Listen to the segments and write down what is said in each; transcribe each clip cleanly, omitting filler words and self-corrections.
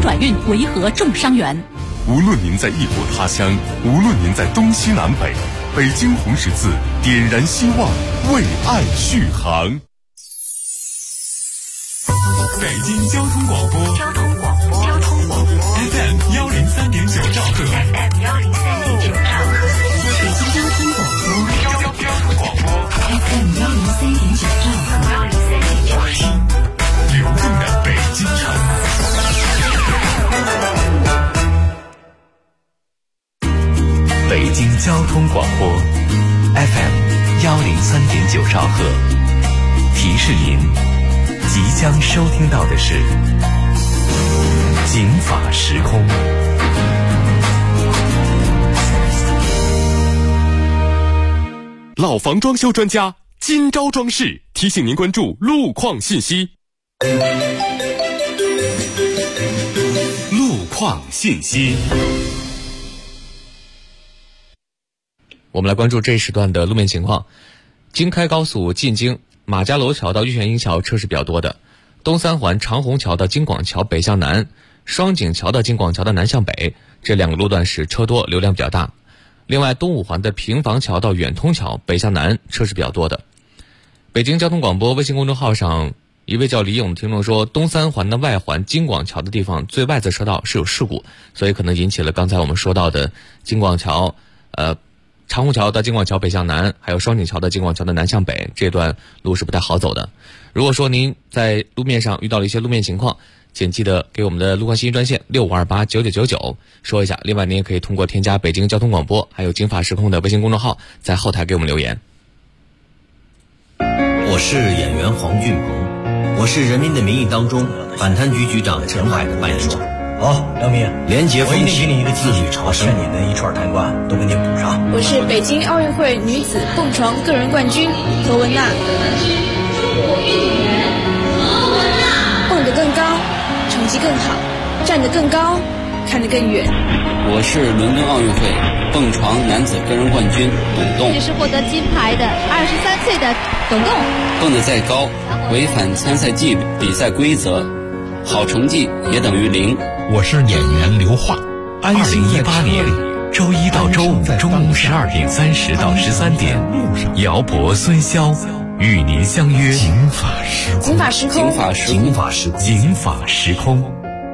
转运，维和重伤员。 无论您在异国他乡，无论您在东西南北，北京红十字点燃希望，为爱续航。北京交通广播FM 103.9兆赫，北京交通广播 FM 103.9兆赫，听流动的北京城。北京交通广播 FM 103.9兆赫，提示您即将收听到的是警法时空。老房装修专家金招装饰提醒您关注路况信息。路况信息。 我们来关注这一时段的路面情况。京开高速进京马家楼桥到玉泉营桥车是比较多的，东三环长虹桥到京广桥北向南，双井桥到京广桥的南向北，这两个路段是车多，流量比较大。另外，东五环的平房桥到远通桥北向南车是比较多的。北京交通广播微信公众号上，一位叫李勇的听众说，东三环的外环京广桥的地方最外侧车道是有事故，所以可能引起了刚才我们说到的京广桥长虹桥到京广桥北向南，还有双井桥到京广桥的南向北，这段路是不太好走的。如果说您在路面上遇到了一些路面情况，请记得给我们的路况信息专线65289999说一下。另外您也可以通过添加北京交通广播还有警法时空的微信公众号，在后台给我们留言。 我是演员黄俊鹏，我是《人民的名义》当中反贪局局长陈海的扮演者。 好，梁明， 廉洁风气， 给你一个自律朝圣， 劝你的一串抬棺都给你补上。 我是北京奥运会女子蹦床个人冠军何文娜。蹦得更高，成绩更好，站得更高，看得更远。 我是伦敦奥运会蹦床男子个人冠军董栋。 这是获得金牌的23岁的董栋。 蹦得再高，违反参赛纪律、比赛规则，好成绩也等于0。 我是演员刘桦。2018年周一到周五中午12点30到13点，姚博、孙潇与您相约警法时空。 警法时空， 警法时空，警法时空， 警法时空。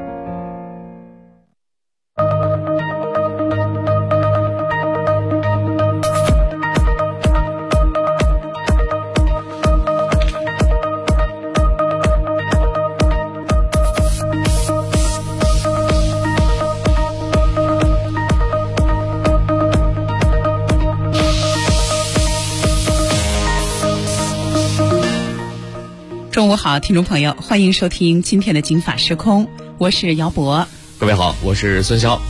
中午好，听众朋友，欢迎收听今天的警法时空，我是姚博。 各位好，我是孙潇。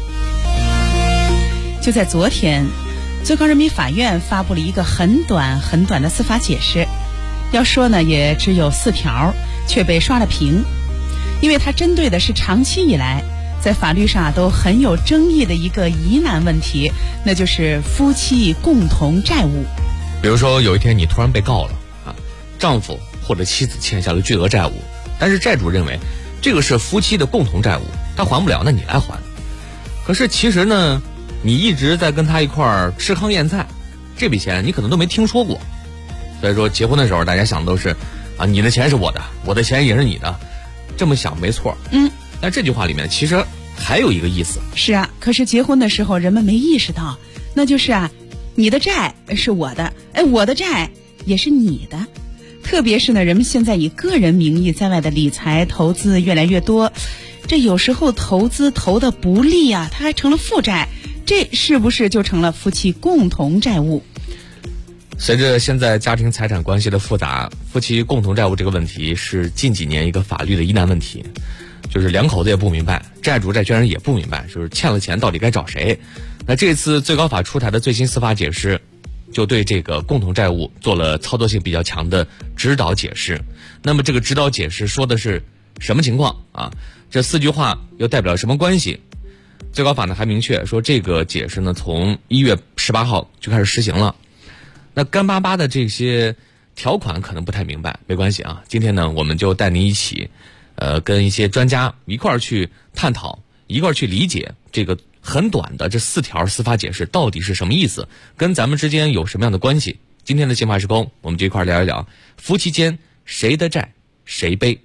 就在昨天，最高人民法院发布了一个很短的司法解释，要说呢也只有4条，却被刷了屏，因为它针对的是长期以来在法律上都很有争议的一个疑难问题，那就是夫妻共同债务。 比如说有一天你突然被告了丈夫或者妻子欠下了巨额债务，但是债主认为这个是夫妻的共同债务，他还不了，那你来还。可是其实呢，你一直在跟他一块儿吃糠咽菜，这笔钱你可能都没听说过。所以说结婚的时候大家想的都是你的钱是我的，我的钱也是你的，这么想没错。但这句话里面其实还有一个意思。 是啊，可是结婚的时候人们没意识到，那就是你的债是我的，我的债也是你的。特别是呢，人们现在以个人名义在外的理财投资越来越多，这有时候投资投的不利它还成了负债，这是不是就成了夫妻共同债务？ 随着现在家庭财产关系的复杂，夫妻共同债务这个问题是近几年一个法律的疑难问题，就是两口子也不明白，债主债权人也不明白，就是欠了钱到底该找谁。那这次最高法出台的最新司法解释就对这个共同债务做了操作性比较强的指导解释。那么这个指导解释说的是什么情况这4句话又代表什么关系？最高法呢还明确说，这个解释呢从1月18号就开始实行了。那干巴巴的这些条款可能不太明白，没关系今天呢我们就带您一起跟一些专家一块儿去探讨，一块儿去理解这个很短的这4条司法解释到底是什么意思，跟咱们之间有什么样的关系。今天的刑法时空，我们就一块儿聊一聊夫妻间谁的债谁背。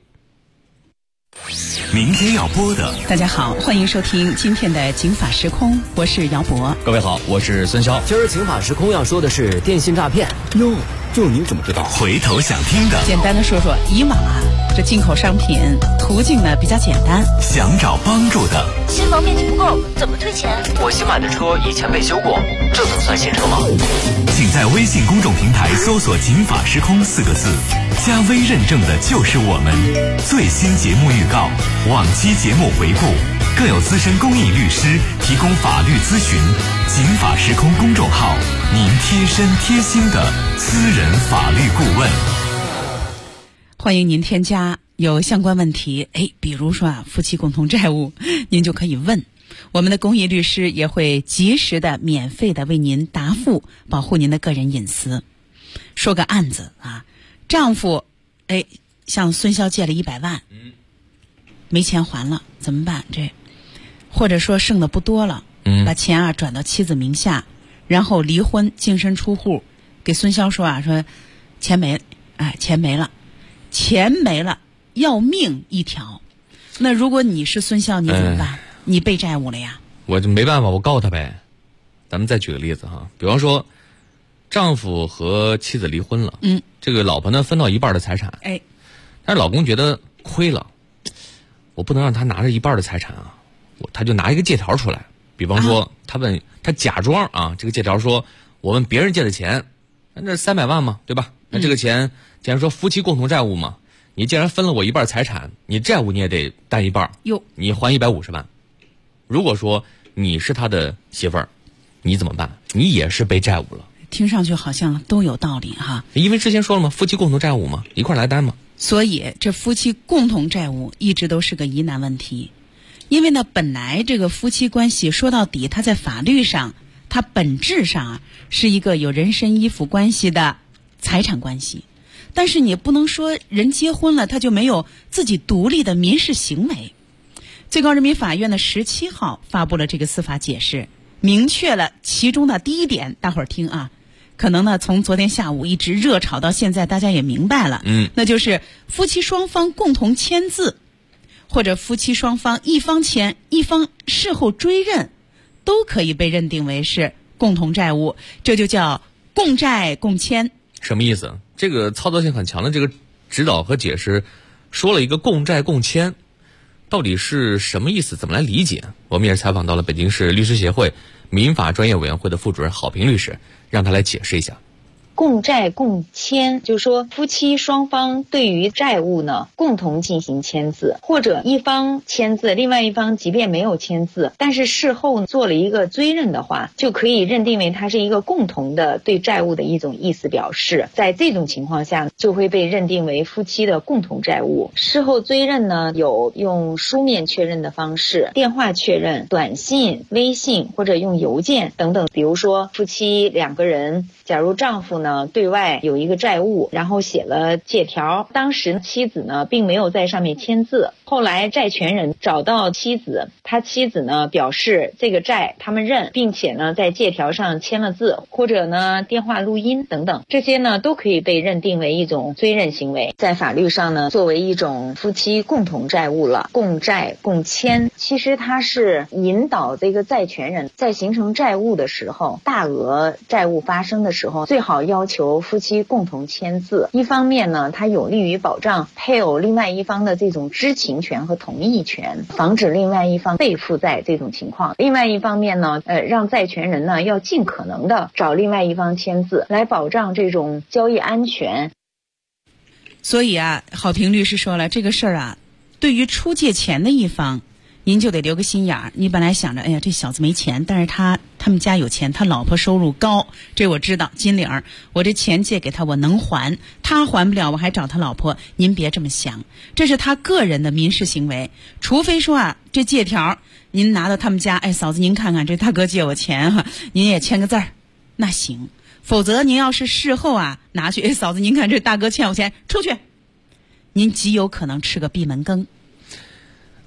明天要播的， 大家好，欢迎收听今天的警法时空，我是姚博。 各位好，我是孙潇。 今儿警法时空要说的是电信诈骗。 哟，这你怎么知道？回头想听的， 简单的说说，以往这进口商品途径呢比较简单， 想找帮助的， 新房面积不够怎么退钱？ 我新买的车以前被修过，这能算新车吗？ 请在微信公众平台搜索警法时空4个字，加微认证的就是我们。最新节目预告，往期节目回顾，更有资深公益律师提供法律咨询。警法时空公众号，您贴身贴心的私人法律顾问。 欢迎您添加，有相关问题，比如说夫妻共同债务，您就可以问。我们的公益律师也会及时的、免费的为您答复，保护您的个人隐私。说个案子丈夫向孙潇借了100万，没钱还了，怎么办？或者说剩的不多了，把钱转到妻子名下，然后离婚，净身出户，给孙潇说说钱没了，要命一条。那如果你是孙潇，你怎么办？你背债务了呀？ 我就没办法，我告他呗。咱们再举个例子比方说丈夫和妻子离婚了，这个老婆呢分到一半的财产，但是老公觉得亏了，我不能让他拿着一半的财产他就拿一个借条出来，比方说他假装这个借条说我问别人借的钱，那300万嘛，对吧？那这个钱既然说夫妻共同债务嘛，你既然分了我一半财产，你债务你也得担一半，你还150万。如果说你是他的媳妇儿，你怎么办？你也是背债务了。 听上去好像都有道理因为之前说了嘛，夫妻共同债务嘛，一块来担嘛。 所以这夫妻共同债务一直都是个疑难问题。因为呢，本来这个夫妻关系说到底，它在法律上，它本质上是一个有人身依附关系的财产关系。但是你不能说人结婚了他就没有自己独立的民事行为。最高人民法院的17号发布了这个司法解释，明确了其中的第一点，大伙儿听可能呢从昨天下午一直热炒到现在，大家也明白了，那就是夫妻双方共同签字，或者夫妻双方一方签一方事后追认，都可以被认定为是共同债务，这就叫共债共签。 什么意思？这个操作性很强的这个指导和解释说了一个共债共签，到底是什么意思？怎么来理解？我们也是采访到了北京市律师协会民法专业委员会的副主任郝平律师，让他来解释一下。 共债共签，就是说夫妻双方对于债务呢共同进行签字，或者一方签字，另外一方即便没有签字，但是事后做了一个追认的话，就可以认定为它是一个共同的对债务的一种意思表示。在这种情况下就会被认定为夫妻的共同债务。事后追认呢，有用书面确认的方式，电话确认、短信、微信或者用邮件等等。比如说夫妻2个人，假如丈夫呢对外有一个债务，然后写了借条，当时妻子呢并没有在上面签字，后来债权人找到妻子，他妻子呢表示这个债他们认，并且呢在借条上签了字，或者呢电话录音等等，这些呢都可以被认定为一种追认行为，在法律上呢作为一种夫妻共同债务了。共债共签其实它是引导这个债权人在形成债务的时候，大额债务发生的时候，最好要求夫妻共同签字。一方面呢，它有利于保障配偶另外一方的这种知情权和同意权，防止另外一方被负债这种情况。另外一方面呢，让债权人呢要尽可能的找另外一方签字，来保障这种交易安全。 所以郝平律师说了，这个事儿对于出借钱的一方，您就得留个心眼儿。你本来想着，哎呀，这小子没钱，但是他们家有钱，他老婆收入高，这我知道，金领儿，我这钱借给他，我能还，他还不了，我还找他老婆。您别这么想，这是他个人的民事行为。除非说这借条您拿到他们家，哎，嫂子您看看，这大哥借我钱您也签个字儿，那行。否则您要是事后拿去，哎，嫂子您看这大哥欠我钱，出去，您极有可能吃个闭门羹。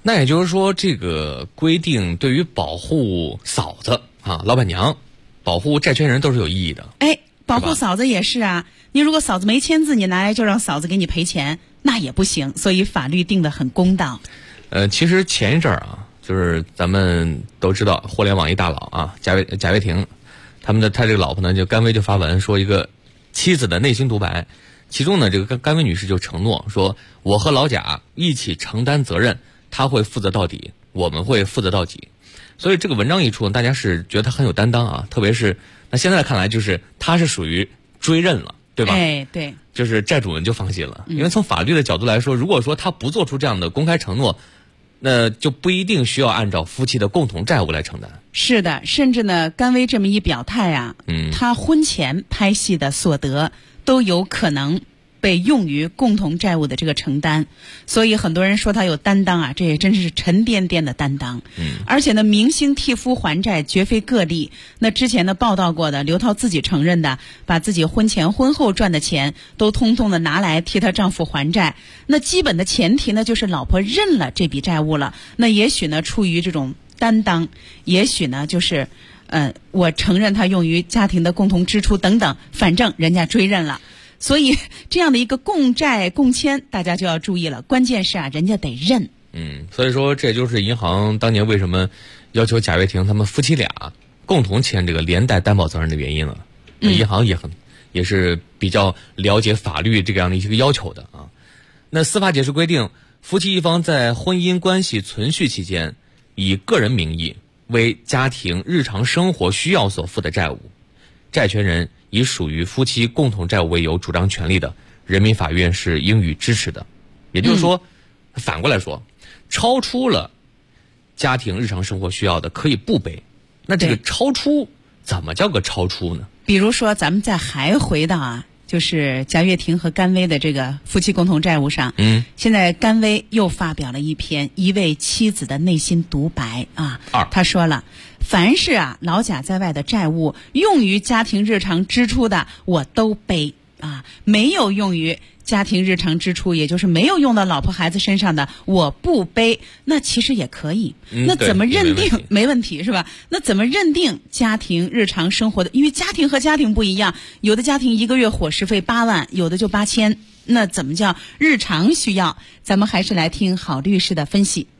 那也就是说，这个规定对于保护嫂子啊、老板娘、保护债权人都是有意义的。 哎，保护嫂子也是啊。你如果嫂子没签字，你拿来就让嫂子给你赔钱，那也不行。所以法律定得很公道。 其实前一阵儿啊，就是咱们都知道互联网一大佬啊，贾跃亭，他这个老婆呢，就甘薇就发文说一个妻子的内心独白，其中呢，这个甘薇女士就承诺说，我和老贾一起承担责任。他会负责到底，我们会负责到底，所以这个文章一出，大家是觉得他很有担当啊。特别是那现在看来，就是他是属于追认了，对吧？ 哎，对， 就是债主们就放心了，因为从法律的角度来说，如果说他不做出这样的公开承诺，那就不一定需要按照夫妻的共同债务来承担。 是的，甚至呢，甘薇这么一表态啊，他婚前拍戏的所得都有可能被用于共同债务的这个承担，所以很多人说他有担当啊，这也真是沉甸甸的担当。而且呢，明星替夫还债绝非个例。那之前的报道过的，刘涛自己承认的，把自己婚前婚后赚的钱都通通的拿来替她丈夫还债。那基本的前提呢，就是老婆认了这笔债务了。那也许呢，出于这种担当，也许呢，就是我承认他用于家庭的共同支出等等，反正人家追认了。所以这样的一个共债共签，大家就要注意了。关键是啊，人家得认。 所以说这就是银行当年为什么要求贾跃亭他们夫妻俩共同签这个连带担保责任的原因了。银行也是比较了解法律这样的一个要求的啊。那司法解释规定，夫妻一方在婚姻关系存续期间，以个人名义为家庭日常生活需要所负的债务，债权人以属于夫妻共同债务为由主张权利的，人民法院是应予支持的。也就是说，反过来说，超出了家庭日常生活需要的可以不背。那这个超出怎么叫个超出呢？ 比如说咱们再还回到啊，就是贾跃亭和甘薇的这个夫妻共同债务上，现在甘薇又发表了一篇一位妻子的内心独白啊。他说了，凡是啊老贾在外的债务用于家庭日常支出的，我都背啊，没有用于家庭日常支出，也就是没有用到老婆孩子身上的，我不背。那其实也可以。那怎么认定？没问题是吧？那怎么认定家庭日常生活的？因为家庭和家庭不一样，有的家庭一个月伙食费8万，有的就8000。那怎么叫日常需要？咱们还是来听郝律师的分析。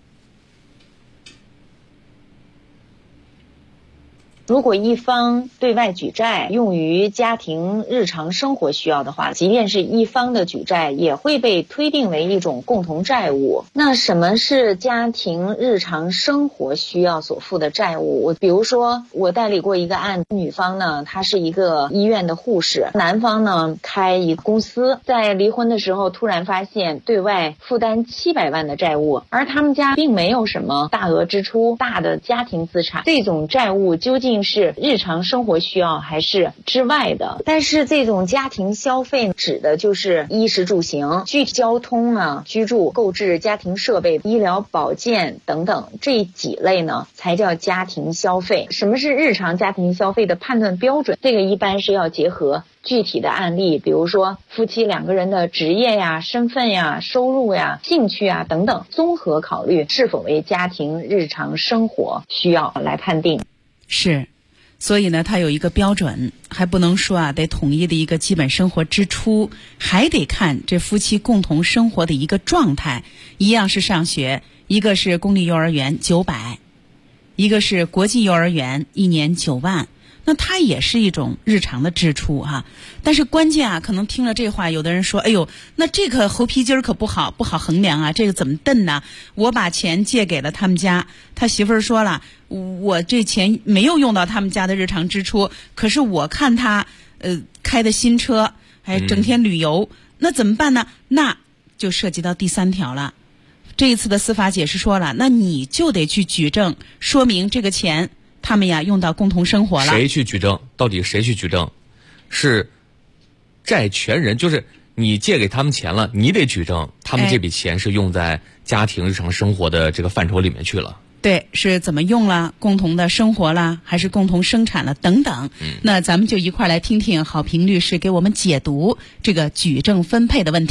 如果一方对外举债用于家庭日常生活需要的话，即便是一方的举债也会被推定为一种共同债务。那什么是家庭日常生活需要所负的债务？比如说我代理过一个案，女方呢她是一个医院的护士，男方呢开一个公司，在离婚的时候突然发现对外负担700万的债务，而他们家并没有什么大额支出、大的家庭资产，这种债务究竟是日常生活需要还是之外的？但是这种家庭消费指的就是衣食住行、具体交通啊、居住、购置家庭设备、医疗保健等等这几类呢，才叫家庭消费。什么是日常家庭消费的判断标准？这个一般是要结合具体的案例，比如说夫妻2个人的职业呀、身份呀、收入呀、兴趣啊等等，综合考虑是否为家庭日常生活需要来判定。 是，所以呢，它有一个标准，还不能说啊，得统一的一个基本生活支出，还得看这夫妻共同生活的一个状态。一样是上学，一个是公立幼儿园900，一个是国际幼儿园1年9万。那它也是一种日常的支出哈，但是关键啊，可能听了这话，有的人说，哎呦，那这个猴皮筋儿可不好衡量啊，这个怎么蹬呢？我把钱借给了他们家，他媳妇儿说了，我这钱没有用到他们家的日常支出，可是我看他开的新车，还整天旅游，那怎么办呢？那就涉及到第3条了。这一次的司法解释说了，那你就得去举证，说明这个钱他们呀用到共同生活了。 谁去举证？到底谁去举证？是债权人，就是你借给他们钱了，你得举证他们这笔钱是用在家庭日常生活的这个范畴里面去了。 对，是怎么用了？共同的生活了，还是共同生产了等等。那咱们就一块来听听郝平律师给我们解读这个举证分配的问题。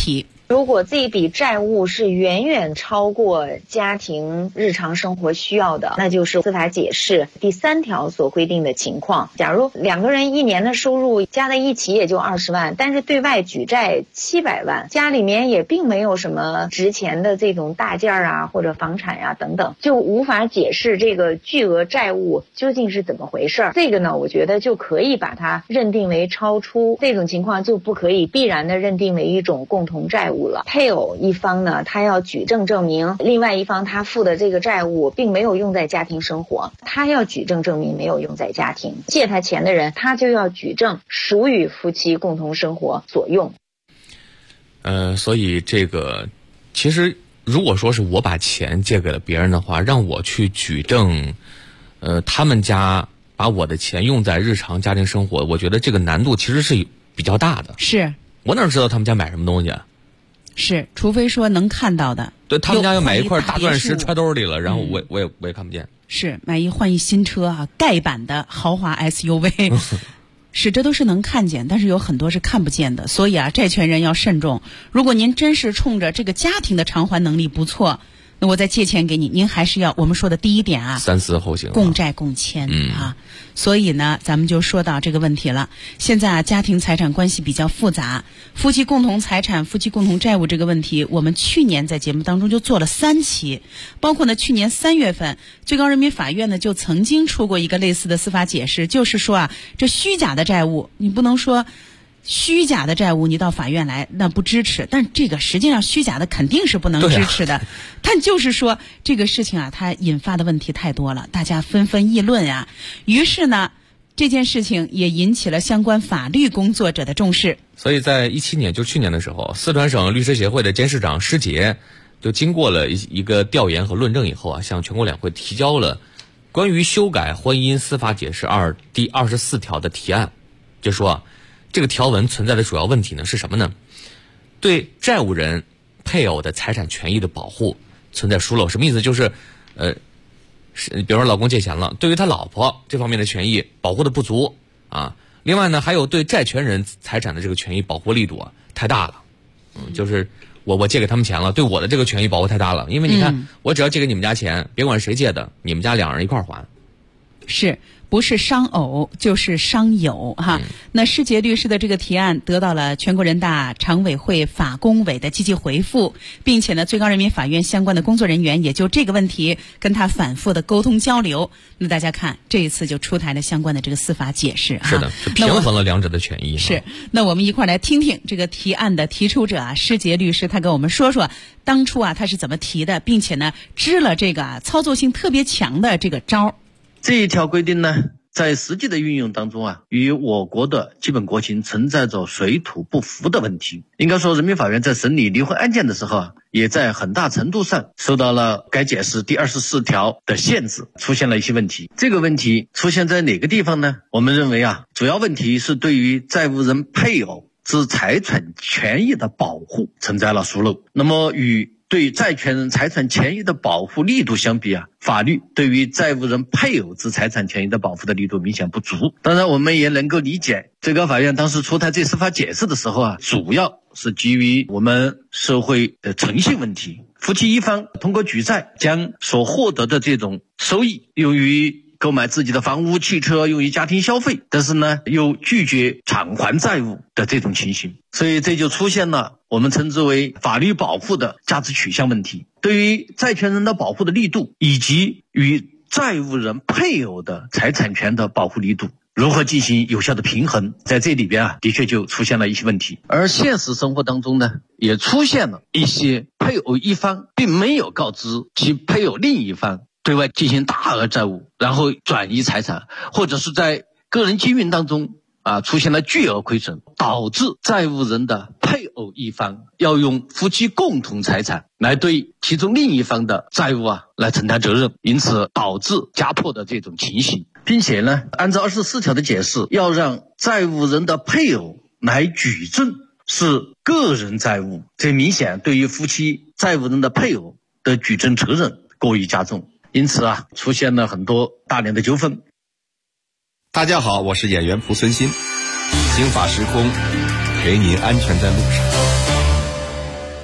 如果这笔债务是远远超过家庭日常生活需要的，那就是司法解释第3条所规定的情况。假如2个人1年的收入加在一起也就20万，但是对外举债700万，家里面也并没有什么值钱的这种大件啊或者房产啊等等，就无法解释这个巨额债务究竟是怎么回事。这个呢，我觉得就可以把它认定为超出，这种情况就不可以必然的认定为一种共同债务了。配偶一方呢，他要举证证明另外一方他付的这个债务并没有用在家庭生活，他要举证证明没有用在家庭。借他钱的人，他就要举证属于夫妻共同生活所用。 所以这个其实如果说是我把钱借给了别人的话，让我去举证他们家把我的钱用在日常家庭生活，我觉得这个难度其实是比较大的。 是我哪知道他们家买什么东西啊？ 是，除非说能看到的。 对，他们家要买一块大钻石揣兜里了，然后我也看不见。 是换一新车啊，盖板的豪华 SUV 是，这都是能看见，但是有很多是看不见的。所以啊，债权人要慎重。如果您真是冲着这个家庭的偿还能力不错，那我再借钱给你，您还是要我们说的第一点啊， 三思后行， 共债共签啊。所以呢，咱们就说到这个问题了。现在啊，家庭财产关系比较复杂，夫妻共同财产、夫妻共同债务这个问题，我们去年在节目当中就做了3期，包括呢，去年3月份，最高人民法院呢就曾经出过一个类似的司法解释，就是说啊，这虚假的债务，你不能说虚假的债务你到法院来那不支持，但这个实际上虚假的肯定是不能支持的。但就是说这个事情啊，它引发的问题太多了，大家纷纷议论啊。于是呢，这件事情也引起了相关法律工作者的重视。 所以在17年，就去年的时候，四川省律师协会的监事长施杰就经过了一个调研和论证以后啊，向全国两会提交了关于修改婚姻司法解释2第24条的提案，就说这个条文存在的主要问题呢是什么呢？对债务人配偶的财产权益的保护存在疏漏。什么意思？就是比如说老公借钱了，对于他老婆这方面的权益保护的不足啊。另外呢，还有对债权人财产的这个权益保护力度啊太大了。就是我借给他们钱了，对我的这个权益保护太大了。因为你看，我只要借给你们家钱，别管谁借的，你们家2人一块儿还。 是。不是伤偶就是伤友哈。那施杰律师的这个提案得到了全国人大常委会法工委的积极回复，并且呢，最高人民法院相关的工作人员也就这个问题跟他反复的沟通交流。那大家看，这一次就出台了相关的这个司法解释哈。 是的，是平衡了两者的权益。 是。那我们一块来听听这个提案的提出者啊，施杰律师，他跟我们说说当初啊他是怎么提的，并且呢支了这个操作性特别强的这个招。 这一条规定呢，在实际的运用当中啊，与我国的基本国情存在着水土不服的问题。应该说，人民法院在审理离婚案件的时候啊，也在很大程度上受到了该解释第24条的限制，出现了一些问题。这个问题出现在哪个地方呢？我们认为啊，主要问题是对于债务人配偶之财产权益的保护存在了疏漏。那么与对债权人财产权益的保护力度相比啊，法律对于债务人配偶之财产权益的保护的力度明显不足。当然我们也能够理解，最高法院当时出台这司法解释的时候啊，主要是基于我们社会的诚信问题。夫妻一方通过举债将所获得的这种收益用于购买自己的房屋、汽车，用于家庭消费，但是呢又拒绝偿还债务的这种情形，所以这就出现了我们称之为法律保护的价值取向问题。对于债权人的保护的力度，以及与债务人配偶的财产权的保护力度如何进行有效的平衡，在这里边啊，的确就出现了一些问题。而现实生活当中呢，也出现了一些配偶一方并没有告知其配偶另一方对外进行大额债务，然后转移财产，或者是在个人经营当中出现了巨额亏损，导致债务人的配偶一方要用夫妻共同财产来对其中另一方的债务来承担责任，因此导致家破的这种情形。并且呢，按照24条的解释，要让债务人的配偶来举证是个人债务，这明显对于夫妻债务人的配偶的举证责任过于加重，因此出现了很多大量的纠纷。 大家好，我是演员蒲存昕，刑法时空，陪您安全在路上。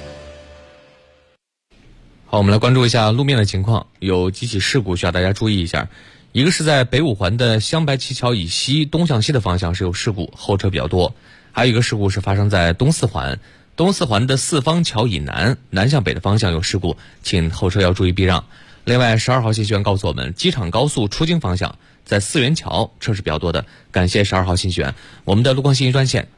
好，我们来关注一下路面的情况，有几起事故需要大家注意一下。一个是在北五环的湘白旗桥以西东向西的方向是有事故，后车比较多。还有一个事故是发生在东四环的四方桥以南向北的方向有事故，请后车要注意避让。另外12号信息员告诉我们，机场高速出京方向在四元桥车是比较多的，感谢12号信息员。我们的路况信息专线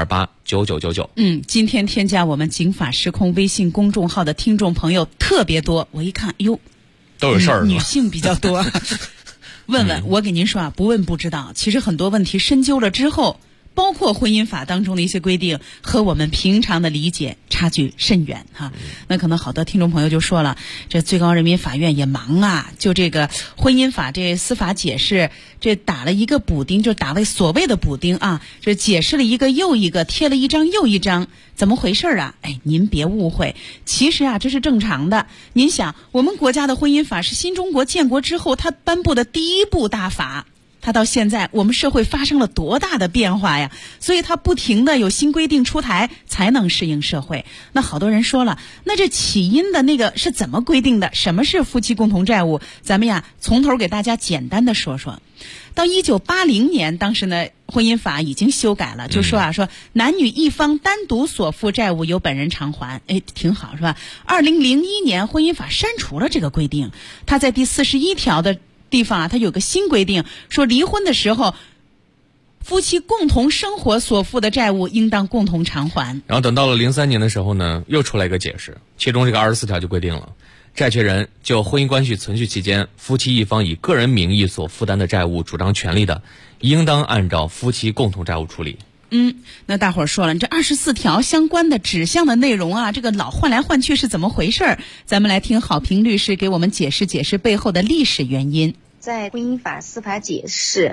65289999。 今天添加我们警法时空微信公众号的听众朋友特别多，我一看，哟， 都有事儿， 女性比较多。问问，我给您说啊，不问不知道。其实很多问题深究了之后，包括婚姻法当中的一些规定和我们平常的理解差距甚远哈。那可能好多听众朋友就说了，这最高人民法院也忙啊，就这个婚姻法这司法解释，这打了一个补丁，就打了所谓的补丁啊，这解释了一个又一个，贴了一张又一张，怎么回事啊？您别误会，其实啊这是正常的。您想，我们国家的婚姻法是新中国建国之后它颁布的第一部大法。它到现在我们社会发生了多大的变化呀，所以它不停的有新规定出台才能适应社会。那好多人说了，那这起因的那个是怎么规定的？什么是夫妻共同债务？咱们呀从头给大家简单的说说。到1980年，当时呢婚姻法已经修改了，就说说男女一方单独所负债务由本人偿还，挺好是吧？2001年婚姻法删除了这个规定，它在第41条的地方啊，它有个新规定，说离婚的时候，夫妻共同生活所负的债务应当共同偿还。 然后等到了03年的时候呢，又出来一个解释，其中这个24条就规定了，债权人就婚姻关系存续期间，夫妻一方以个人名义所负担的债务主张权利的，应当按照夫妻共同债务处理。 那大伙儿说了，这24条相关的指向的内容啊，这个老换来换去是怎么回事？咱们来听郝平律师给我们解释解释背后的历史原因。 在婚姻法司法解释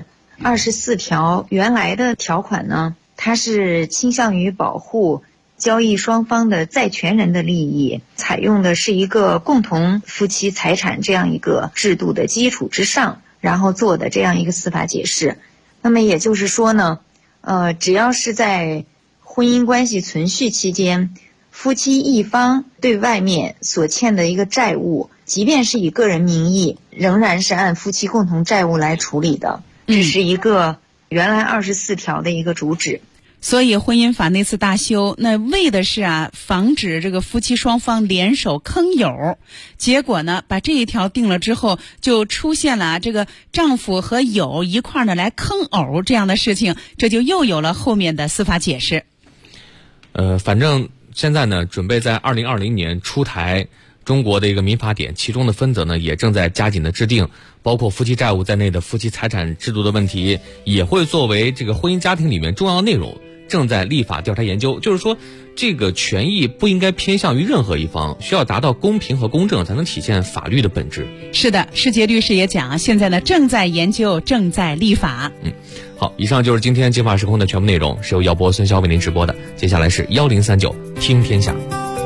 24条原来的条款呢，它是倾向于保护交易双方的债权人的利益，采用的是一个共同夫妻财产这样一个制度的基础之上，然后做的这样一个司法解释。那么也就是说呢，只要是在婚姻关系存续期间，夫妻一方对外面所欠的一个债务，即便是以个人名义，仍然是按夫妻共同债务来处理的。这是一个原来24条的一个主旨。 所以婚姻法那次大修，那为的是防止这个夫妻双方联手坑友。结果呢，把这一条定了之后，就出现了这个丈夫和友一块呢来坑偶这样的事情，这就又有了后面的司法解释。 反正现在呢，准备在2020年出台中国的一个民法典，其中的分则呢也正在加紧的制定，包括夫妻债务在内的夫妻财产制度的问题，也会作为这个婚姻家庭里面重要的内容，正在立法调查研究。就是说，这个权益不应该偏向于任何一方，需要达到公平和公正，才能体现法律的本质。 是的，世杰律师也讲，现在呢正在研究，正在立法。 好，以上就是今天金法时空的全部内容，是由姚博、孙潇为您直播的。接下来是1039听天下。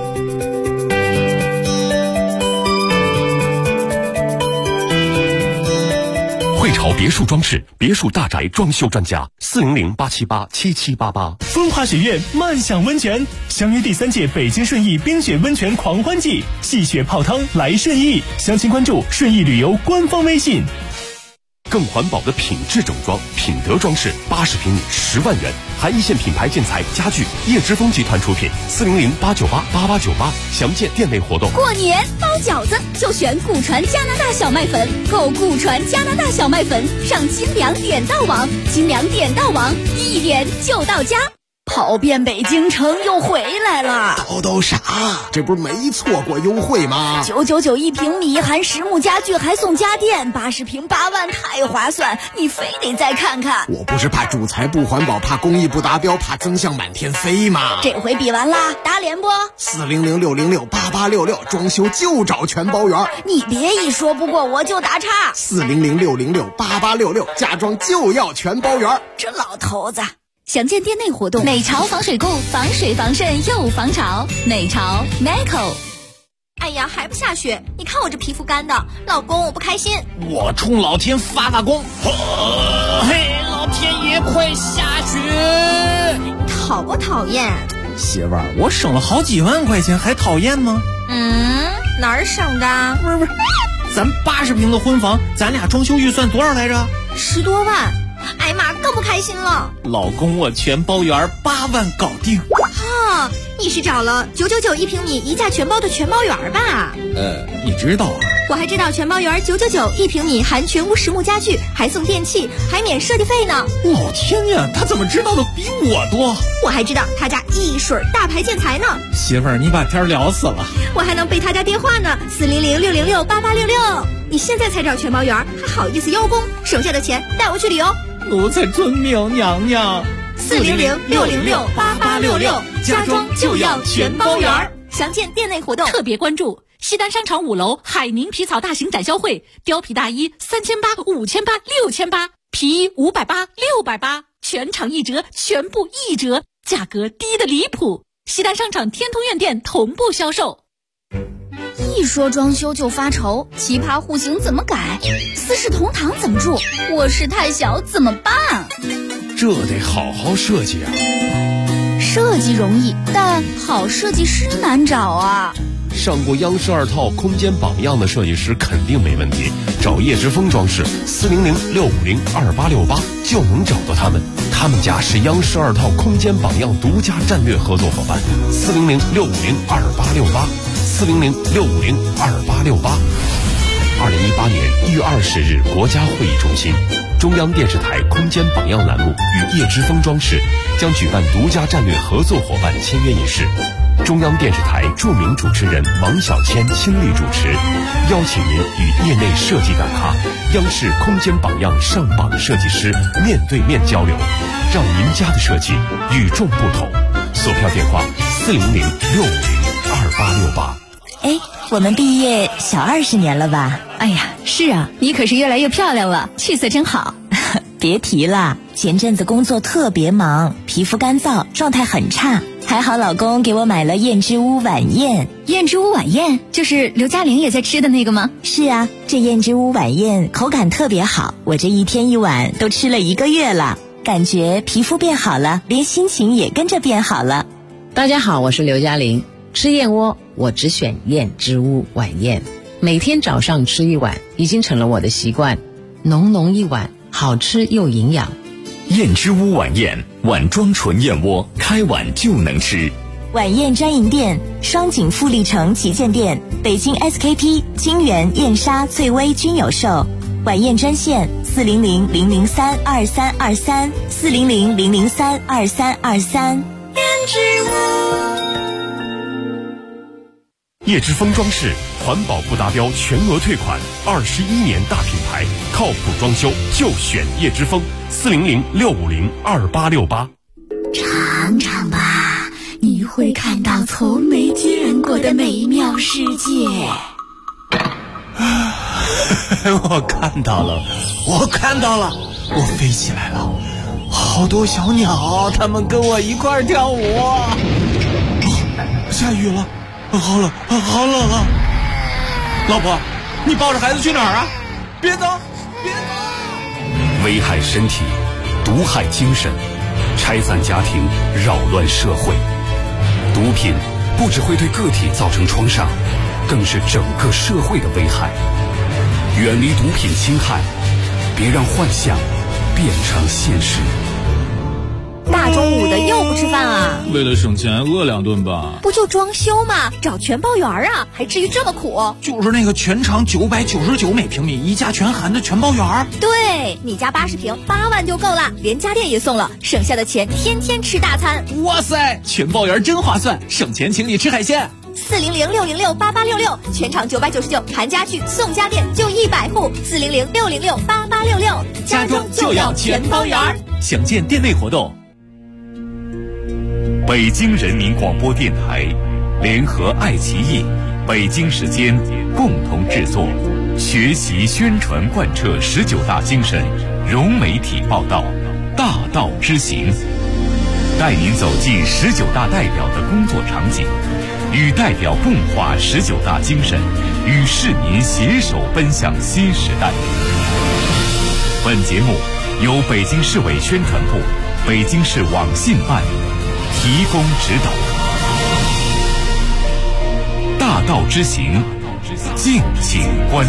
汇潮别墅装饰，别墅大宅装修专家，400-878-7788。 风华雪苑漫享温泉，相约第3届北京顺义冰雪温泉狂欢季，戏雪泡汤来顺义。详情关注顺义旅游官方微信。 更环保的品质整装，品德装饰，80平米10万元，含一线品牌建材家具，叶之峰集团出品，400-898-8898，详见店内活动。 过年包饺子就选古传加拿大小麦粉，购古传加拿大小麦粉上精粮点到网，精粮点到网，一点就到家。跑遍北京城又回来了， 叨啥？这不是没错过优惠吗 ？999一平米，含实木家具还送家电，80平8万，太划算！你非得再看看。 我不是怕主材不环保，怕工艺不达标，怕增项满天飞吗？ 这回比完啦，打脸不 ？400-606-8866，装修就找全包圆。 你别一说不过我就打岔。 400-606-8866，家装就要全包圆。 这老头子。详见店内活动。美潮防水固，防水防渗又防潮。美潮 Meco。 哎呀，还不下雪？你看我这皮肤干的，老公我不开心。 我冲老天发功！嘿，老天爷快下雪！ 讨不讨厌？ 媳妇儿，我省了好几万块钱，还讨厌吗？ 哪儿省的？ 不是，咱80平的婚房，咱俩装修预算多少来着 ？10多万。哎妈，更不开心了。 老公，我全包圆8万搞定。 哈，你是找了9991平米一价全包的全包圆吧？ 你知道啊？ 我还知道全包圆9991平米含全屋实木家具，还送电器，还免设计费呢。 老天呀，他怎么知道的比我多？ 我还知道他家一水大牌建材呢。 媳妇儿，你把天聊死了。 我还能背他家电话呢，400-606-8866。你现在才找全包圆，还好意思邀功？省下的钱带我去旅游。 奴才遵命，娘娘。 400-606-8866，家装就要全包圆。详见店内活动。 特别关注西单商场5楼海宁皮草大型展销会，貂皮大衣3800、5800、6800，皮衣580、680，全场1折，全部1折，价格低得离谱。西单商场天通苑店同步销售。 一说装修就发愁，奇葩户型怎么改？四世同堂怎么住？卧室太小怎么办？ 这得好好设计啊！ 设计容易，但好设计师难找啊。 上过央视2套空间榜样的设计师肯定没问题，找叶之峰装饰400-650-2868就能找到他们。他们家是央视2套空间榜样独家战略合作伙伴，400-650-2868，400-650-2868。2018年1月20日，国家会议中心，中央电视台空间榜样栏目与叶之峰装饰将举办独家战略合作伙伴签约仪式。中央电视台著名主持人王小谦倾力主持，邀请您与业内设计大咖、央视空间榜样上榜设计师面对面交流，让您家的设计与众不同。索票电话400-650-2868。 哎，我们毕业小20年了吧？ 哎呀，是啊，你可是越来越漂亮了，气色真好。 别提了，前阵子工作特别忙，皮肤干燥，状态很差。还好老公给我买了燕之屋晚宴。 燕之屋晚宴就是刘嘉玲也在吃的那个吗？ 是啊，这燕之屋晚宴口感特别好，我这1天1碗都吃了1个月了，感觉皮肤变好了，连心情也跟着变好了。 大家好，我是刘嘉玲。吃燕窝我只选燕之屋晚宴，每天早上吃1碗已经成了我的习惯，浓浓1碗，好吃又营养。 燕之屋晚宴，碗装纯燕窝，开碗就能吃。 晚宴专营店：双井富力城旗舰店、北京 SKP、金源、燕莎、翠微均有售。晚宴专线400-003-2323，400-003-2323。 燕之屋。 叶之峰装饰环保不达标全额退款，21年大品牌，靠谱装修就选叶之峰，400-650-2868。 尝尝吧，你会看到从没见过的美妙世界。 我看到了，我飞起来了，好多小鸟，它们跟我一块儿跳舞。下雨了。好冷啊！老婆，你抱着孩子去哪儿啊？别走！ 危害身体，毒害精神，拆散家庭，扰乱社会。毒品不只会对个体造成创伤，更是整个社会的危害。远离毒品侵害，别让幻想变成现实。 大中午的又不吃饭啊？ 为了省钱饿2顿吧。 不就装修吗？找全包圆啊，还至于这么苦？ 就是那个全长999每平米，一价全含的全包圆。 对，你家80平8万就够了，连家电也送了，省下的钱天天吃大餐。 哇塞，全包圆真划算，省钱请你吃海鲜。 400-606-8866，全场999，含家具送家电，就100户。400-606-8866， 家装就要全包圆。详见店内活动。 北京人民广播电台联合爱奇艺、北京时间共同制作，学习宣传贯彻19大精神，融媒体报道，大道之行，带您走进19大代表的工作场景，与代表共话19大精神，与市民携手奔向新时代。本节目由北京市委宣传部、北京市网信办提供指导。大道之行， 敬请关